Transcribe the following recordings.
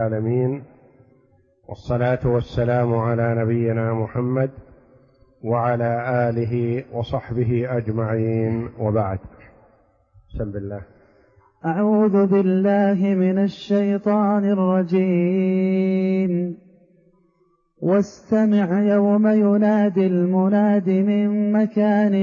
العالمين، والصلاة والسلام على نبينا محمد وعلى آله وصحبه أجمعين، وبعد. بسم الله. أعوذ بالله من الشيطان الرجيم. واستمع يوم ينادي المناد من مكان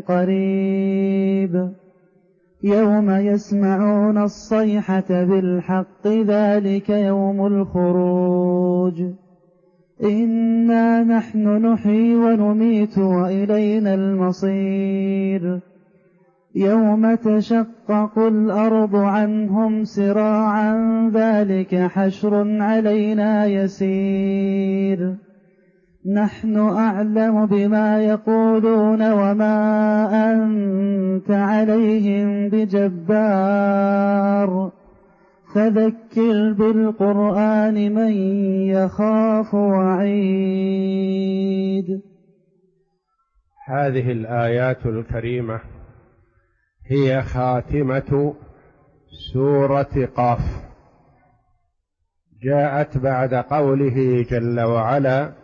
قريب يوم يسمعون الصيحة بالحق ذلك يوم الخروج إنا نحن نحيي ونميت وإلينا المصير يوم تشقق الأرض عنهم سراعا ذلك حشر علينا يسير نحن أعلم بما يقولون وما أنت عليهم بجبار فذكر بالقرآن من يخاف وعيد. هذه الآيات الكريمة هي خاتمة سورة قاف، جاءت بعد قوله جل وعلا: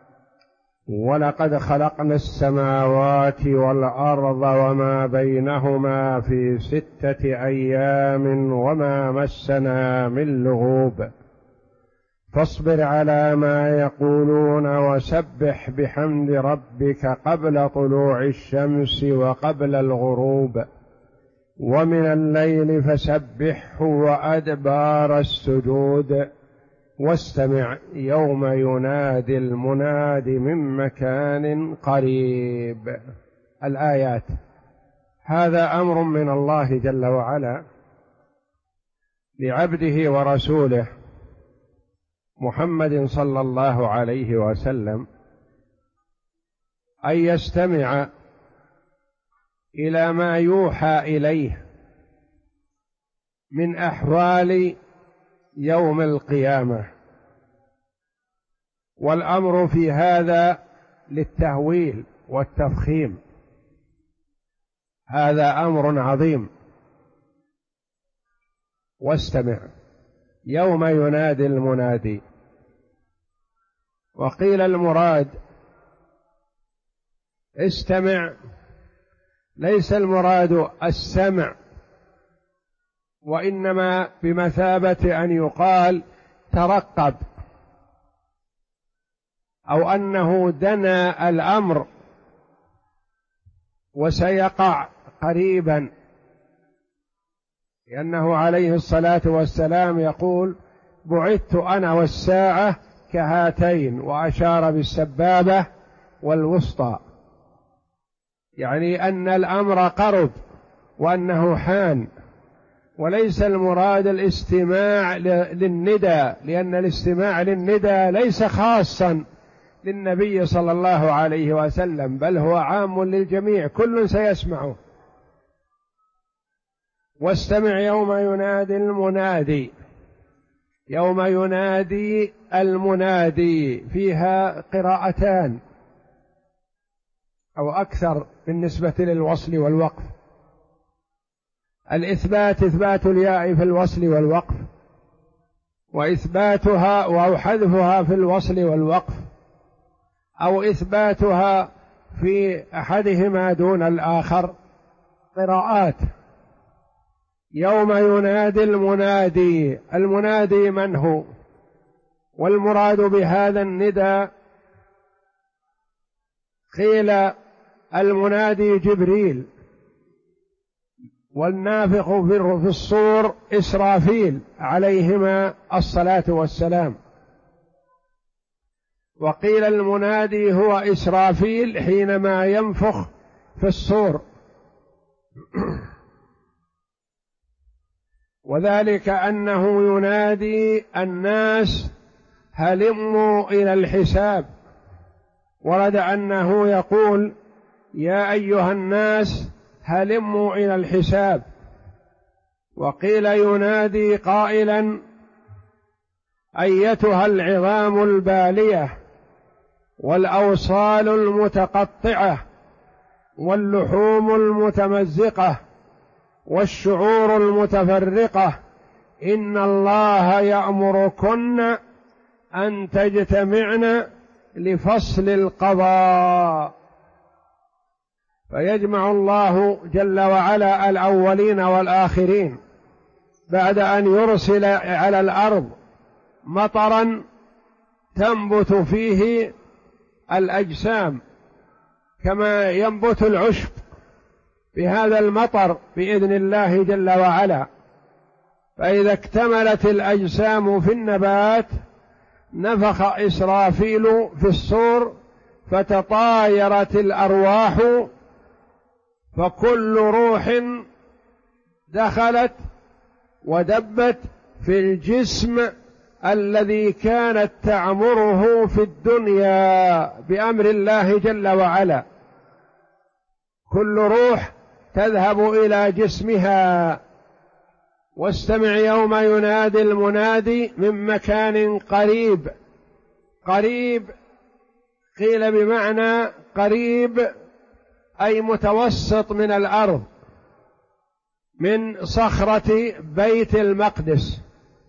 ولقد خلقنا السماوات والأرض وما بينهما في 6 أيام وما مسنا من لغوب فاصبر على ما يقولون وسبح بحمد ربك قبل طلوع الشمس وقبل الغروب ومن الليل فسبحه وأدبار السجود واستمع يوم ينادي المناد من مكان قريب. الآيات، هذا أمر من الله جل وعلا لعبده ورسوله محمد صلى الله عليه وسلم أن يستمع إلى ما يوحى إليه من أحوال يوم القيامة، والأمر في هذا للتهويل والتفخيم، هذا أمر عظيم. واستمع يوم ينادي المنادي. وقيل المراد استمع، ليس المراد السمع، وإنما بمثابة أن يقال ترقب، أو أنه دنا الأمر وسيقع قريبا، لأنه عليه الصلاة والسلام يقول: بعثت أنا والساعة كهاتين، وأشار بالسبابة والوسطى، يعني أن الأمر قرب وأنه حان. وليس المراد الاستماع للندى، لأن الاستماع للندى ليس خاصا للنبي صلى الله عليه وسلم، بل هو عام للجميع، كل سيسمعه. واستمع يوم ينادي المنادي. يوم ينادي المنادي فيها قراءتان أو أكثر بالنسبة للوصل والوقف. الإثبات إثبات الياء في الوصل والوقف، وإثباتها أو حذفها في الوصل والوقف، أو إثباتها في أحدهما دون الآخر، قراءات. يوم ينادي المنادي. المنادي من هو؟ والمراد بهذا الندى قيل المنادي جبريل، والنافخ في الصور إسرافيل عليهما الصلاة والسلام. وقيل المنادي هو إسرافيل حينما ينفخ في الصور، وذلك أنه ينادي الناس هلموا إلى الحساب. ورد أنه يقول: يا أيها الناس هلموا إلى الحساب. وقيل ينادي قائلا: أيتها العظام البالية والأوصال المتقطعة واللحوم المتمزقة والشعور المتفرقة إن الله يأمركن أن تجتمعن لفصل القضاء. فيجمع الله جل وعلا الأولين والآخرين بعد أن يرسل على الأرض مطرا تنبت فيه الأجسام كما ينبت العشب بهذا المطر بإذن الله جل وعلا. فإذا اكتملت الأجسام في النبات نفخ إسرافيل في الصور فتطايرت الأرواح، فكل روح دخلت ودبت في الجسم الذي كانت تعمره في الدنيا بأمر الله جل وعلا. كل روح تذهب إلى جسمها. واستمع يوم ينادي المنادي من مكان قريب. قريب قيل بمعنى قريب أي متوسط من الأرض، من صخرة بيت المقدس.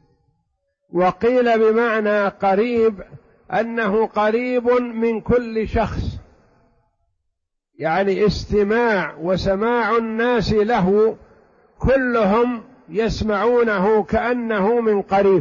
وقيل بمعنى قريب أنه قريب من كل شخص، يعني استماع وسماع الناس له كلهم يسمعونه كأنه من قريب،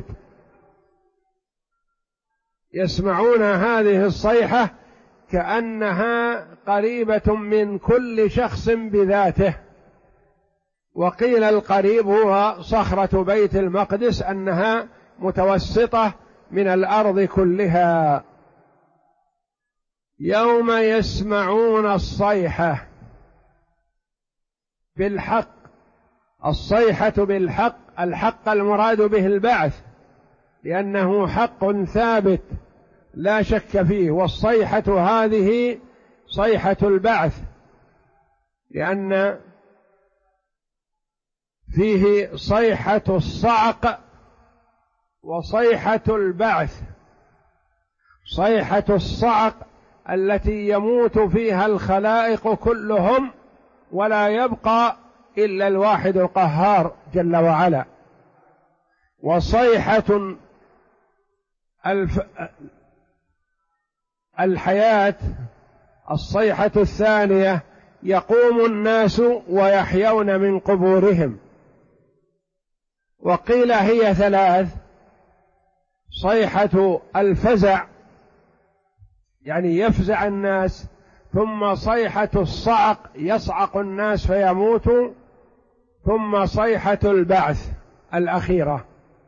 يسمعون هذه الصيحة كأنها قريبة من كل شخص بذاته. وقيل القريب هو صخرة بيت المقدس أنها متوسطة من الأرض كلها. يوم يسمعون الصيحة بالحق. الصيحة بالحق، الحق المراد به البعث، لأنه حق ثابت لا شك فيه. والصيحة هذه صيحة البعث، لأن فيه صيحة الصعق وصيحة البعث. صيحة الصعق التي يموت فيها الخلائق كلهم ولا يبقى إلا الواحد القهار جل وعلا. وصيحة الحياة الصيحة الثانية يقوم الناس ويحيون من قبورهم. وقيل هي ثلاث: صيحة الفزع يعني يفزع الناس، ثم صيحة الصعق يصعق الناس فيموتوا، ثم صيحة البعث الأخيرة.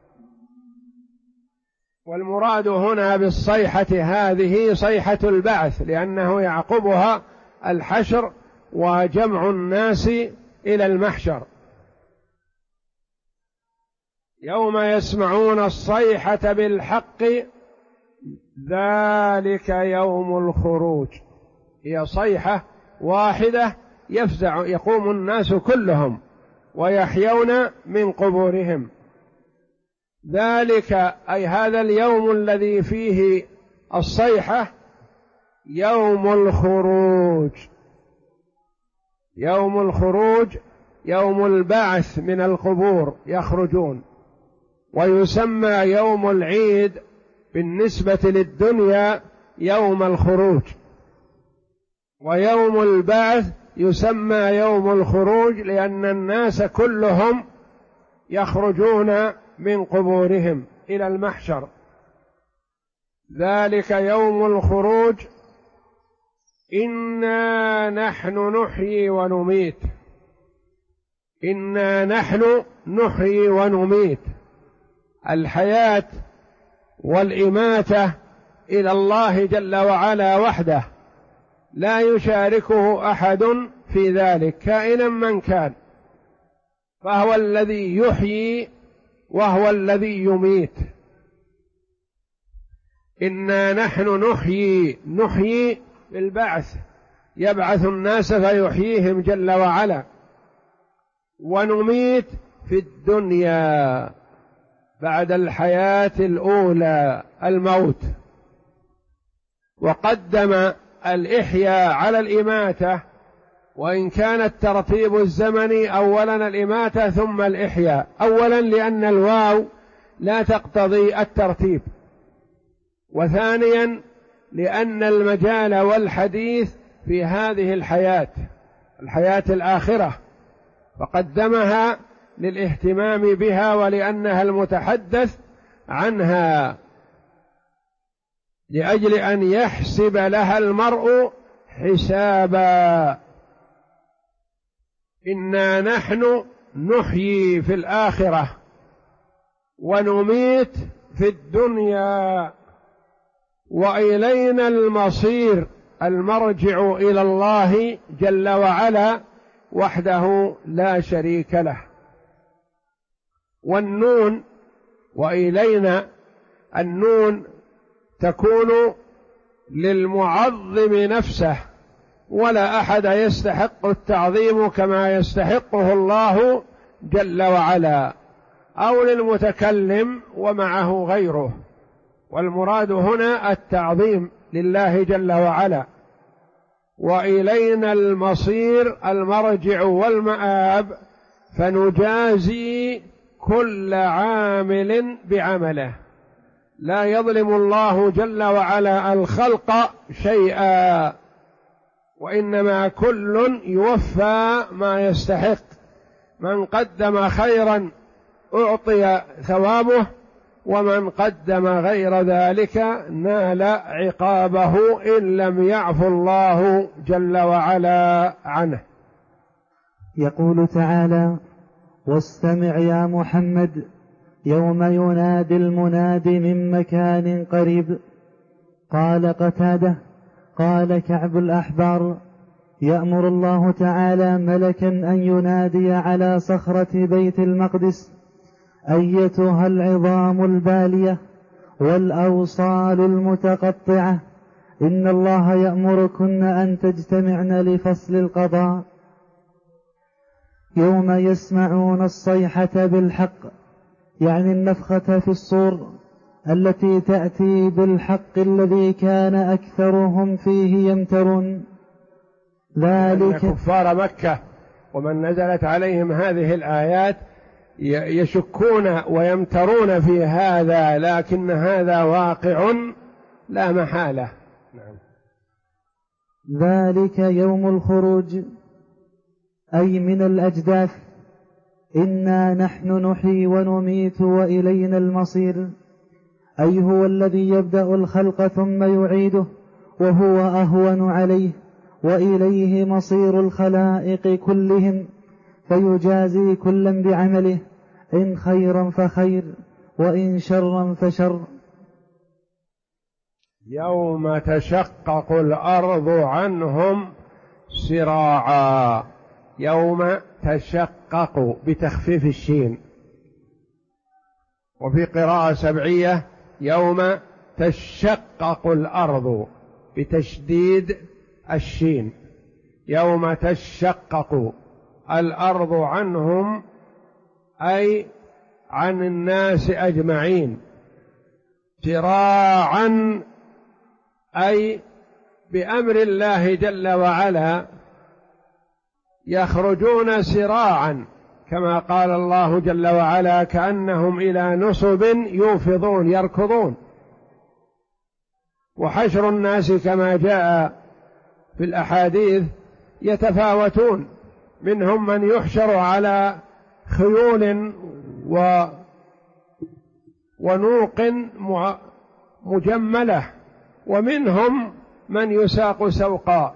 والمراد هنا بالصيحة هذه صيحة البعث، لأنه يعقبها الحشر وجمع الناس إلى المحشر. يوم يسمعون الصيحة بالحق ذلك يوم الخروج. هي صيحة واحدة يفزع، يقوم الناس كلهم ويحيون من قبورهم. ذلك أي هذا اليوم الذي فيه الصيحة يوم الخروج. يوم الخروج يوم البعث من القبور، يخرجون. ويسمى يوم العيد بالنسبة للدنيا يوم الخروج، ويوم البعث يسمى يوم الخروج لأن الناس كلهم يخرجون من قبورهم إلى المحشر. ذلك يوم الخروج إنا نحن نحيي ونميت. إنا نحن نحيي ونميت. الحياة والإماتة إلى الله جل وعلا وحده، لا يشاركه أحد في ذلك كائنا من كان، فهو الذي يحيي وهو الذي يميت. إنا نحن نحيي بالبعث، يبعث الناس فيحييهم جل وعلا، ونميت في الدنيا بعد الحياة الأولى الموت. وقدم الإحياء على الإماتة وإن كان الترتيب الزمني أولا الإماتة ثم الإحياء، أولا لأن الواو لا تقتضي الترتيب، وثانيا لأن المجال والحديث في هذه الحياة الآخرة، فقدمها للاهتمام بها ولأنها المتحدث عنها، لأجل أن يحسب لها المرء حسابا. إنا نحن نحيي في الآخرة ونميت في الدنيا وإلينا المصير، المرجع إلى الله جل وعلا وحده لا شريك له. والنون وإلينا، النون تكون للمعظم نفسه، ولا أحد يستحق التعظيم كما يستحقه الله جل وعلا، أو للمتكلم ومعه غيره، والمراد هنا التعظيم لله جل وعلا. وإلينا المصير، المرجع والمآب، فنجازي كل عامل بعمله، لا يظلم الله جل وعلا الخلق شيئا، وإنما كل يوفى ما يستحق. من قدم خيرا أعطي ثوابه، ومن قدم غير ذلك نال عقابه إن لم يعفو الله جل وعلا عنه. يقول تعالى: واستمع يا محمد يوم ينادي المناد من مكان قريب. قال قتادة: قال كعب الأحبار: يأمر الله تعالى ملكا أن ينادي على صخرة بيت المقدس: أيتها العظام البالية والأوصال المتقطعة، إن الله يأمركن أن تجتمعن لفصل القضاء. يوم يسمعون الصيحة بالحق، يعني النفخة في الصور التي تأتي بالحق الذي كان أكثرهم فيه يمترون. ذلك كفار مكة ومن نزلت عليهم هذه الآيات يشكون ويمترون في هذا، لكن هذا واقع لا محالة. ذلك يوم الخروج، أي من الأجداث. إنا نحن نحيي ونميت وإلينا المصير، أي هو الذي يبدأ الخلق ثم يعيده، وهو أهون عليه، وإليه مصير الخلائق كلهم، فيجازي كلا بعمله، إن خيرا فخير وإن شرا فشر. يوم تشقق الأرض عنهم سراعا، يوم تشقق بتخفيف الشين، وفي قراءة سبعية يوم تشقق الأرض بتشديد الشين، يوم تشقق الأرض عنهم أي عن الناس أجمعين، سراعا أي بأمر الله جل وعلا يخرجون سراعا، كما قال الله جل وعلا: كأنهم إلى نصب يوفضون، يركضون. وحشر الناس كما جاء في الأحاديث يتفاوتون، منهم من يحشر على خيول ونوق مجملة، ومنهم من يساق سوقا.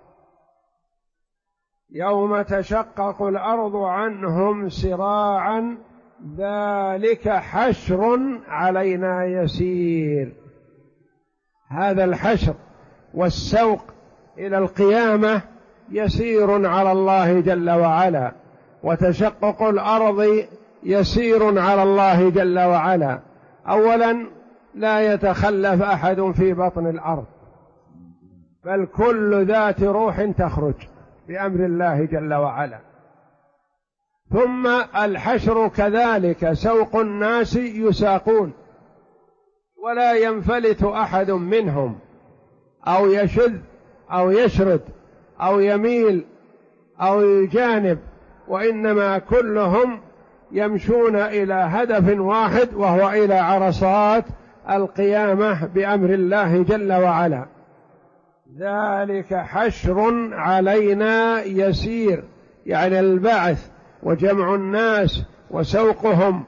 يوم تشقق الأرض عنهم سراعا ذلك حشر علينا يسير. هذا الحشر والسوق إلى القيامة يسير على الله جل وعلا، وتشقق الأرض يسير على الله جل وعلا. أولا لا يتخلف أحد في بطن الأرض، بل كل ذات روح تخرج بأمر الله جل وعلا. ثم الحشر كذلك، سوق الناس يساقون، ولا ينفلت أحد منهم، أو يشذ أو يشرد أو يميل أو الجانب، وإنما كلهم يمشون إلى هدف واحد، وهو إلى عرصات القيامة بأمر الله جل وعلا. ذلك حشر علينا يسير، يعني البعث وجمع الناس وسوقهم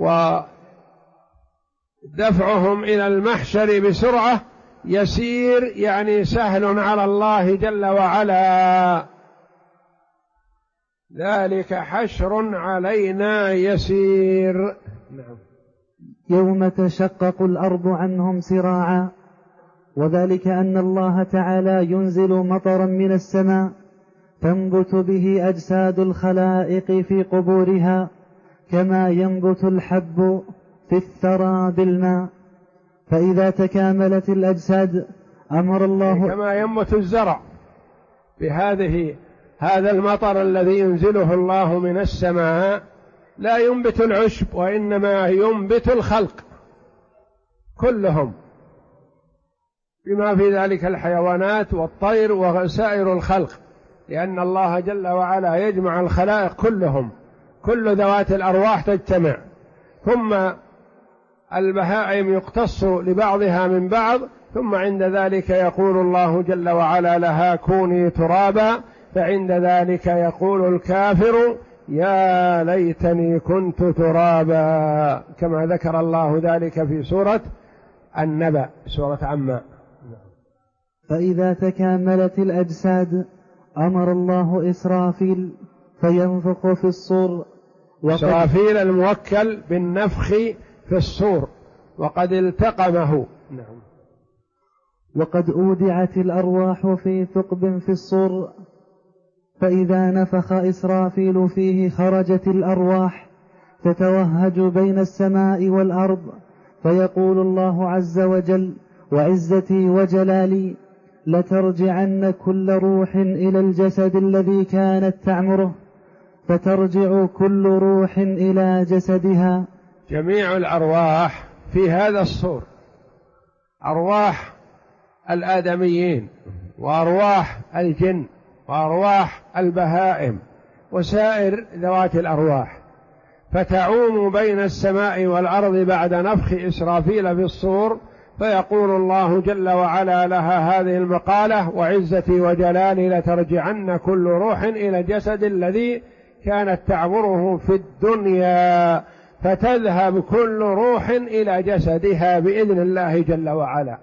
ودفعهم إلى المحشر بسرعة يسير، يعني سهل على الله جل وعلا. ذلك حشر علينا يسير. نعم. يوم تشقق الأرض عنهم سراعا، وذلك أن الله تعالى ينزل مطرا من السماء تنبت به أجساد الخلائق في قبورها، كما ينبت الحب في الثرى بالماء. فإذا تكاملت الأجساد أمر الله، كما ينبت الزرع هذا المطر الذي ينزله الله من السماء لا ينبت العشب، وإنما ينبت الخلق كلهم، بما في ذلك الحيوانات والطير وسائر الخلق، لأن الله جل وعلا يجمع الخلائق كلهم، كل ذوات الأرواح تجتمع، ثم البهائم يقتص لبعضها من بعض، ثم عند ذلك يقول الله جل وعلا لها كوني ترابا، فعند ذلك يقول الكافر يا ليتني كنت ترابا، كما ذكر الله ذلك في سورة النبأ، سورة عما. فإذا تكاملت الأجساد أمر الله إسرافيل فينفخ في الصور. إسرافيل الموكل بالنفخ في الصور، وقد التقمه. نعم. وقد أودعت الأرواح في ثقب في الصور، فإذا نفخ إسرافيل فيه خرجت الأرواح تتوهج بين السماء والأرض، فيقول الله عز وجل وعزتي وجلالي لترجعن كل روح إلى الجسد الذي كانت تعمره، فترجع كل روح إلى جسدها. جميع الأرواح في هذا الصور، أرواح الآدميين وأرواح الجن وأرواح البهائم وسائر ذوات الأرواح، فتعوم بين السماء والأرض بعد نفخ إسرافيل في الصور، فيقول الله جل وعلا لها هذه المقالة وعزتي وجلالي لترجعن كل روح إلى الجسد الذي كانت تعبره في الدنيا، فتذهب كل روح إلى جسدها بإذن الله جل وعلا.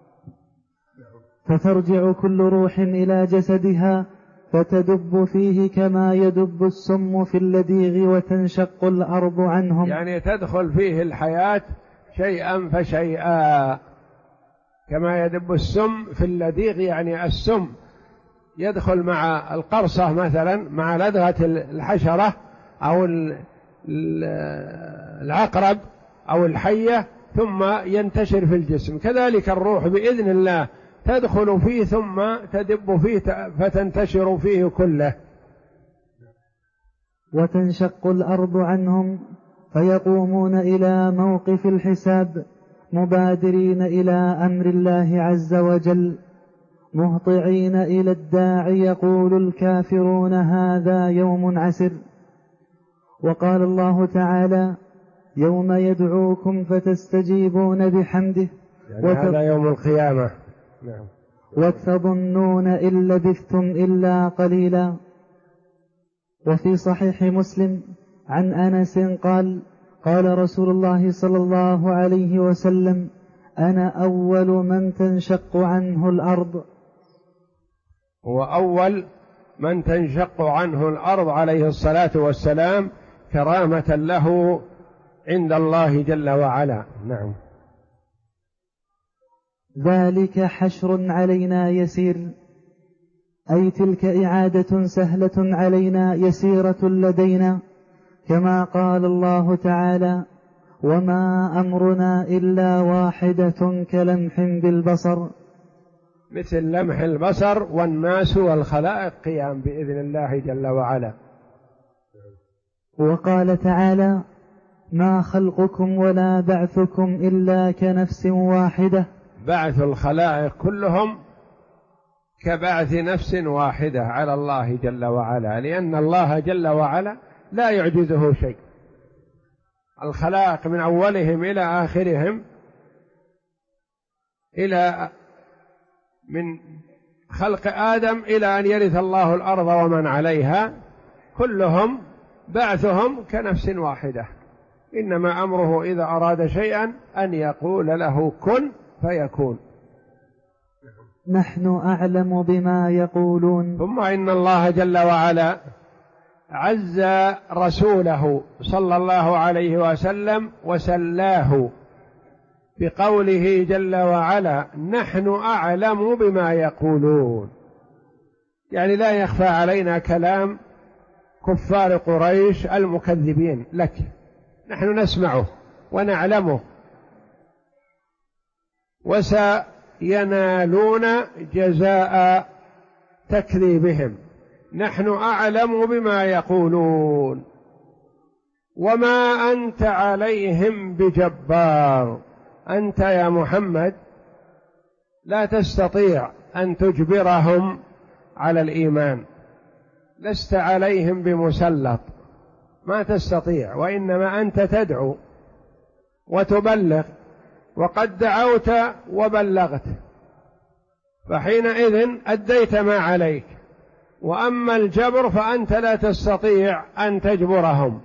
فترجع كل روح إلى جسدها فتدب فيه كما يدب السم في اللديغ وتنشق الأرض عنهم، يعني تدخل فيه الحياة شيئا فشيئا، كما يدب السم في اللديغ، يعني السم يدخل مع القرصة مثلا، مع لدغة الحشرة أو العقرب أو الحية، ثم ينتشر في الجسم، كذلك الروح بإذن الله تدخل فيه ثم تدب فيه فتنتشر فيه كله. وتنشق الأرض عنهم فيقومون إلى موقف الحساب مبادرين إلى أمر الله عز وجل مهطعين إلى الداعي، يقول الكافرون هذا يوم عسر. وقال الله تعالى يوم يدعوكم فتستجيبون بحمده، يعني هذا يوم القيامة. نعم. وتظنون إن لبثتم إلا قليلا. وفي صحيح مسلم عن أنس قال قال رسول الله صلى الله عليه وسلم أنا أول من تنشق عنه الأرض. هو أول من تنشق عنه الأرض عليه الصلاة والسلام، كرامة له عند الله جل وعلا. نعم. ذلك حشر علينا يسير، أي تلك إعادة سهلة علينا يسيرة لدينا، كما قال الله تعالى وما أمرنا إلا واحدة كلمح بالبصر، مثل لمح البصر، والناس والخلائق قيام بإذن الله جل وعلا. وقال تعالى ما خلقكم ولا بعثكم إلا كنفس واحدة، بعث الخلائق كلهم كبعث نفس واحدة على الله جل وعلا، لأن الله جل وعلا لا يعجزه شيء. الخلائق من أولهم إلى آخرهم، من خلق آدم إلى أن يرث الله الأرض ومن عليها، كلهم بعثهم كنفس واحدة، إنما أمره إذا أراد شيئا أن يقول له كن فيكون. نحن أعلم بما يقولون. ثم إن الله جل وعلا عز رسوله صلى الله عليه وسلم وسلاه بقوله جل وعلا نحن أعلم بما يقولون، يعني لا يخفى علينا كلام كفار قريش المكذبين لك، نحن نسمعه ونعلمه، وسينالون جزاء تكذيبهم. نحن أعلم بما يقولون وما أنت عليهم بجبار. أنت يا محمد لا تستطيع أن تجبرهم على الإيمان، لست عليهم بمسلط، ما تستطيع، وإنما أنت تدعو وتبلغ، وقد دعوت وبلغت، فحينئذ أديت ما عليك. وأما الجبر فأنت لا تستطيع أن تجبرهم.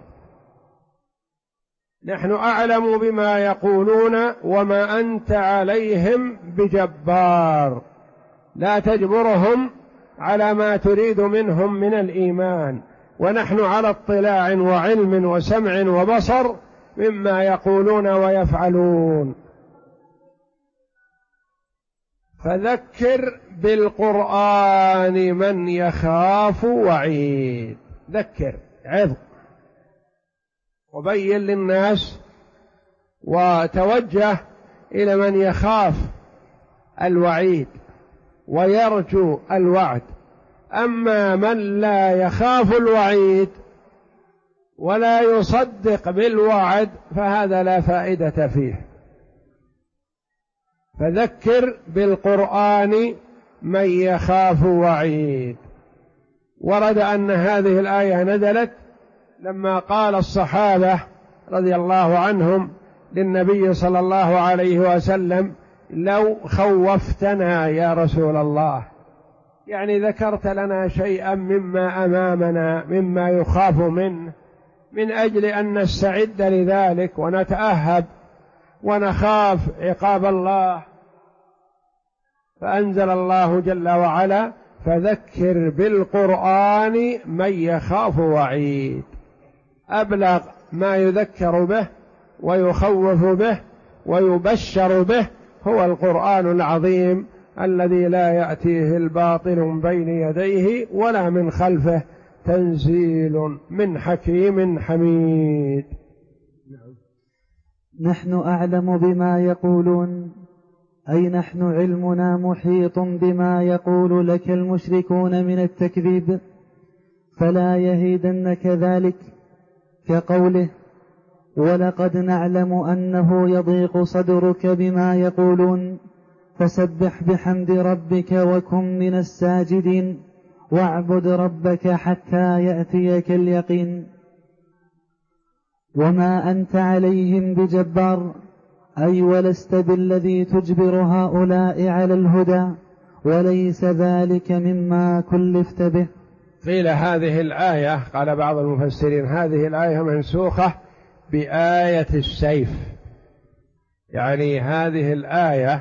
نحن أعلم بما يقولون وما أنت عليهم بجبار، لا تجبرهم على ما تريد منهم من الإيمان، ونحن على اطلاع وعلم وسمع وبصر مما يقولون ويفعلون. فذكر بالقرآن من يخاف وعيد. ذكر، عظ، وبين للناس، وتوجه إلى من يخاف الوعيد ويرجو الوعد. أما من لا يخاف الوعيد ولا يصدق بالوعد فهذا لا فائدة فيه. فذكر بالقرآن من يخاف وعيد. ورد أن هذه الآية نزلت لما قال الصحابة رضي الله عنهم للنبي صلى الله عليه وسلم لو خوفتنا يا رسول الله، يعني ذكرت لنا شيئا مما أمامنا مما يخاف منه، من أجل أن نستعد لذلك ونتأهب ونخاف عقاب الله. فأنزل الله جل وعلا فذكر بالقرآن من يخاف وعيد. أبلغ ما يذكر به ويخوف به ويبشر به هو القرآن العظيم الذي لا يأتيه الباطل من بين يديه ولا من خلفه، تنزيل من حكيم حميد. نحن أعلم بما يقولون، أي نحن علمنا محيط بما يقول لك المشركون من التكذيب، فلا يهيدنك ذلك، كقوله ولقد نعلم أنه يضيق صدرك بما يقولون فسبح بحمد ربك وكن من الساجدين واعبد ربك حتى يأتيك اليقين. وما أنت عليهم بجبار، أي ولست بالذي تجبر هؤلاء على الهدى، وليس ذلك مما كلفت به. قيل هذه الآية، قال بعض المفسرين هذه الآية منسوخة بآية السيف، يعني هذه الآية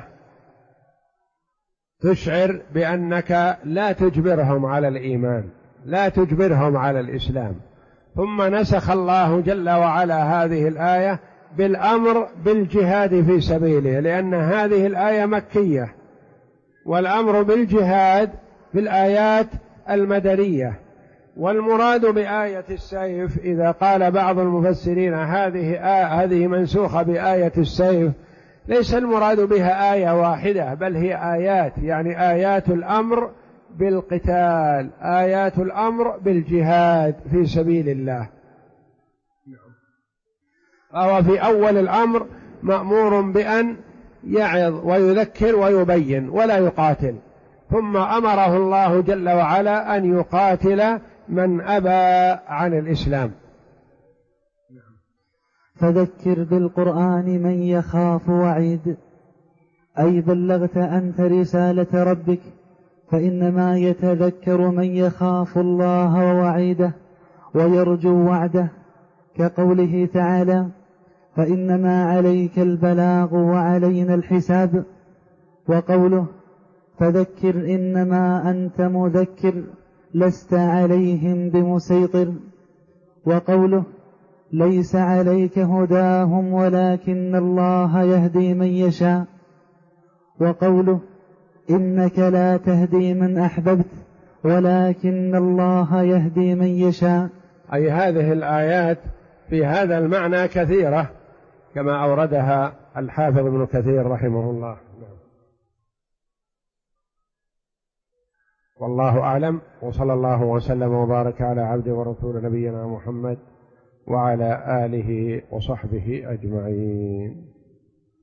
تشعر بأنك لا تجبرهم على الإيمان، لا تجبرهم على الإسلام. ثم نسخ الله جل وعلا هذه الآية بالأمر بالجهاد في سبيله، لأن هذه الآية مكية، والأمر بالجهاد في الآيات المدنية. والمراد بآية السيف إذا قال بعض المفسرين هذه منسوخة بآية السيف، ليس المراد بها آية واحدة، بل هي آيات، يعني آيات الأمر بالقتال، آيات الأمر بالجهاد في سبيل الله. فهو في أول الأمر مأمور بأن يعظ ويذكر ويبين ولا يقاتل، ثم أمره الله جل وعلا أن يقاتل من أبى عن الإسلام. فذكر بالقرآن من يخاف وعيد، أي بلغت أنت رسالة ربك، فإنما يتذكر من يخاف الله ووعيده ويرجو وعده، كقوله تعالى: فإنما عليك البلاغ وعلينا الحساب. وقوله: فذكر إنما أنت مذكر لست عليهم بمسيطر. وقوله: ليس عليك هداهم ولكن الله يهدي من يشاء. وقوله: إنك لا تهدي من أحببت ولكن الله يهدي من يشاء. أي هذه الآيات في هذا المعنى كثيرة كما أوردها الحافظ ابن كثير رحمه الله. والله أعلم، وصلى الله وسلم وبارك على عبده ورسول نبينا محمد وعلى آله وصحبه أجمعين.